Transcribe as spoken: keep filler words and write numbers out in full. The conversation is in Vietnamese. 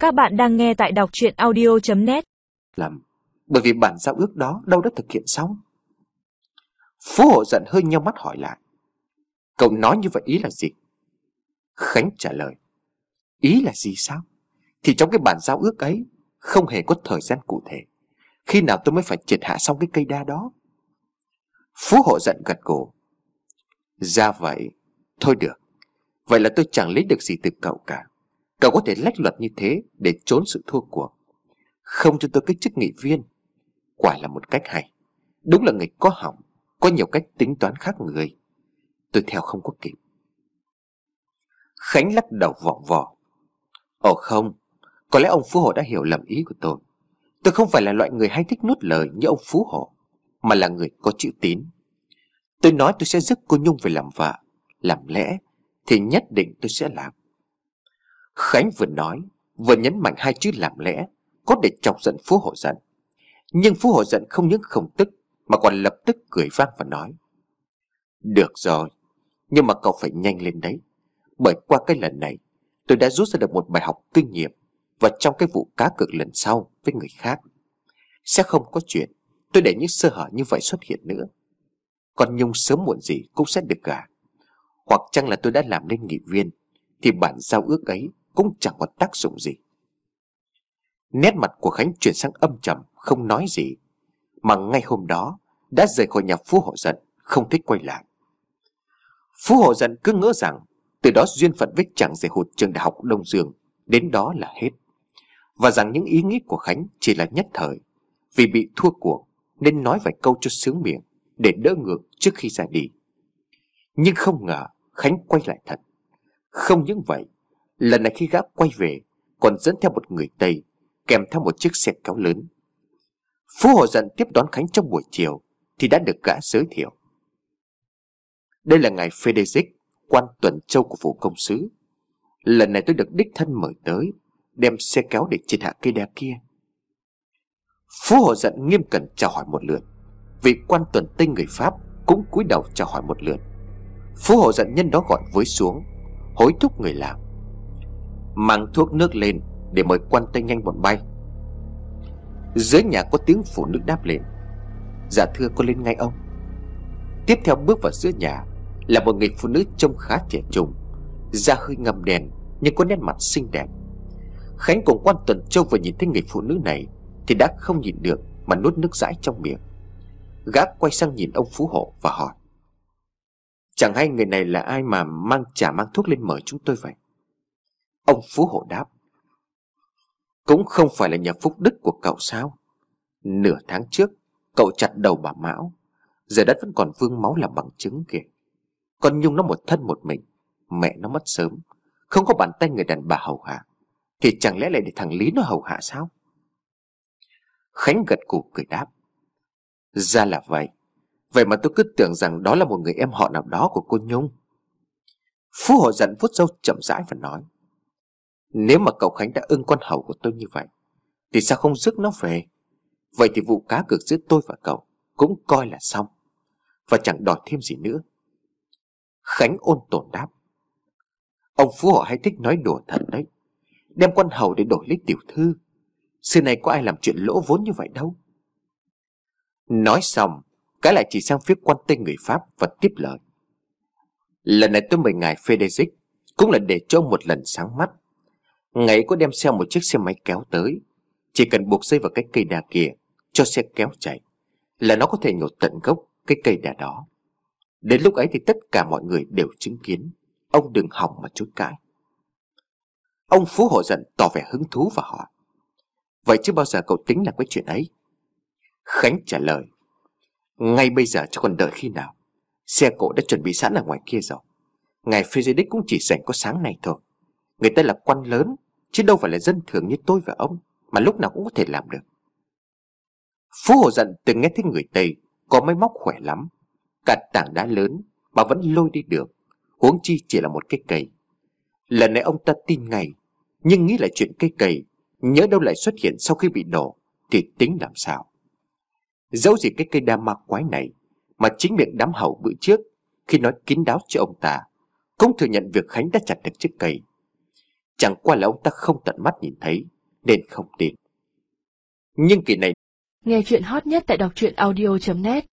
Các bạn đang nghe tại đọc truyện audio chấm net. Làm bởi vì bản giao ước đó đâu đã thực hiện xong. Phú Hộ giận hơi nheo mắt hỏi lại: Cậu nói như vậy ý là gì? Khánh trả lời: Ý là gì sao? Thì trong cái bản giao ước ấy không hề có thời gian cụ thể, khi nào tôi mới phải triệt hạ xong cái cây đa đó. Phú Hộ giận gật gù: Ra vậy. Thôi được, vậy là tôi chẳng lấy được gì từ cậu cả. Cậu có thể lách luật như thế để trốn sự thua cuộc, không cho tôi cái chức nghị viên. Quả là một cách hay. Đúng là người có hỏng, có nhiều cách tính toán khác người. Tôi theo không có kịp. Khánh lắc đầu vòng vò: Ồ không, có lẽ ông Phú Hộ đã hiểu lầm ý của tôi. Tôi không phải là loại người hay thích nuốt lời như ông Phú Hộ, mà là người có chữ tín. Tôi nói tôi sẽ giúp cô Nhung về làm vợ, làm lẽ thì nhất định tôi sẽ làm. Khánh vừa nói vừa nhấn mạnh hai chữ làm lẽ, có để chọc giận Phú Hộ giận. Nhưng Phú Hộ giận không những không tức, mà còn lập tức cười vang và nói: Được rồi, nhưng mà cậu phải nhanh lên đấy. Bởi qua cái lần này tôi đã rút ra được một bài học kinh nghiệm, và trong cái vụ cá cược lần sau với người khác sẽ không có chuyện tôi để những sơ hở như vậy xuất hiện nữa. Còn Nhung sớm muộn gì cũng sẽ được gả. Hoặc chăng là tôi đã làm nên nghị viên, thì bản giao ước ấy cũng chẳng có tác dụng gì. Nét mặt của Khánh chuyển sang âm trầm, không nói gì, mà ngay hôm đó đã rời khỏi nhà Phú Hộ giận, không thích quay lại. Phú Hộ giận cứ ngỡ rằng từ đó duyên phận với chàng rể hụt trường đại học Đông Dương đến đó là hết, và rằng những ý nghĩ của Khánh chỉ là nhất thời, vì bị thua cuộc nên nói vài câu cho sướng miệng để đỡ ngược trước khi ra đi. Nhưng không ngờ Khánh quay lại thật. Không những vậy, lần này khi gã quay về còn dẫn theo một người Tây, kèm theo một chiếc xe kéo lớn. Phú Hộ giận tiếp đón Khánh trong buổi chiều thì đã được gã giới thiệu: Đây là ngài Frederick, quan tuần châu của phủ công sứ. Lần này tôi được đích thân mời tới, đem xe kéo để triệt hạ cây đa kia. Phú Hộ giận nghiêm cẩn chào hỏi một lượt. Vị quan tuần Tây người Pháp cũng cúi đầu chào hỏi một lượt. Phú Hộ giận nhân đó gọi với xuống, hối thúc người làm: Mang thuốc nước lên để mời quan Tây nhanh bọn bay. Dưới nhà có tiếng phụ nữ đáp lên: Dạ thưa, con lên ngay ông. Tiếp theo bước vào giữa nhà là một người phụ nữ trông khá trẻ trung, da hơi ngăm đen nhưng có nét mặt xinh đẹp. Khánh cùng quan tuần châu vừa nhìn thấy người phụ nữ này thì đã không nhịn được mà nuốt nước dãi trong miệng. Gã quay sang nhìn ông Phú Hộ và hỏi: Chẳng hay người này là ai mà mang chả mang thuốc lên mời chúng tôi vậy? Ông Phú Hộ đáp: Cũng không phải là nhà phúc đức của cậu sao? Nửa tháng trước cậu chặt đầu bà Mão, giờ đất vẫn còn vương máu làm bằng chứng kìa. Con Nhung nó một thân một mình, mẹ nó mất sớm, không có bàn tay người đàn bà hầu hạ, thì chẳng lẽ lại để thằng Lý nó hầu hạ sao? Khánh gật gù cười đáp: Ra là vậy. Vậy mà tôi cứ tưởng rằng đó là một người em họ nào đó của cô Nhung. Phú Hộ giận vuốt râu chậm rãi và nói: Nếu mà cậu Khánh đã ưng con hầu của tôi như vậy thì sao không rước nó về? Vậy thì vụ cá cược giữa tôi và cậu cũng coi là xong, và chẳng đòi thêm gì nữa. Khánh ôn tồn đáp: Ông Phú Hộ hay thích nói đùa thật đấy. Đem con hầu để đổi lấy tiểu thư, xưa này có ai làm chuyện lỗ vốn như vậy đâu. Nói xong, cái lại chỉ sang phía quan Tây người Pháp và tiếp lời: Lần này tôi mời ngài Frederick cũng là để cho ông một lần sáng mắt. Ngài có đem theo một chiếc xe máy kéo tới, chỉ cần buộc dây vào cái cây đa kia, cho xe kéo chạy là nó có thể nhổ tận gốc cái cây đa đó. Đến lúc ấy thì tất cả mọi người đều chứng kiến, ông đừng hòng mà chối cãi. Ông Phú Hộ giận tỏ vẻ hứng thú và hỏi: Vậy chứ bao giờ cậu tính làm cái chuyện ấy? Khánh trả lời: Ngay bây giờ chứ còn đợi khi nào. Xe cộ đã chuẩn bị sẵn ở ngoài kia rồi. Ngài Frederick cũng chỉ rảnh có sáng nay thôi. Người ta là quan lớn, chứ đâu phải là dân thường như tôi và ông, mà lúc nào cũng có thể làm được. Phú Hộ giận từng nghe thấy người Tây có máy móc khỏe lắm, cả tảng đá lớn mà vẫn lôi đi được, huống chi chỉ là một cái cây. Lần này ông ta tin ngay, nhưng nghĩ lại chuyện cây cầy nhớ đâu lại xuất hiện sau khi bị nổ thì tính làm sao. Dẫu gì cái cây đa ma quái này mà chính miệng đám hầu bữa trước khi nói kín đáo cho ông ta cũng thừa nhận việc Khánh đã chặt được chiếc cây. Chẳng qua là ông ta không tận mắt nhìn thấy nên không tin. Nhưng kỳ này... Nghe chuyện hot nhất tại đọc truyện audio chấm net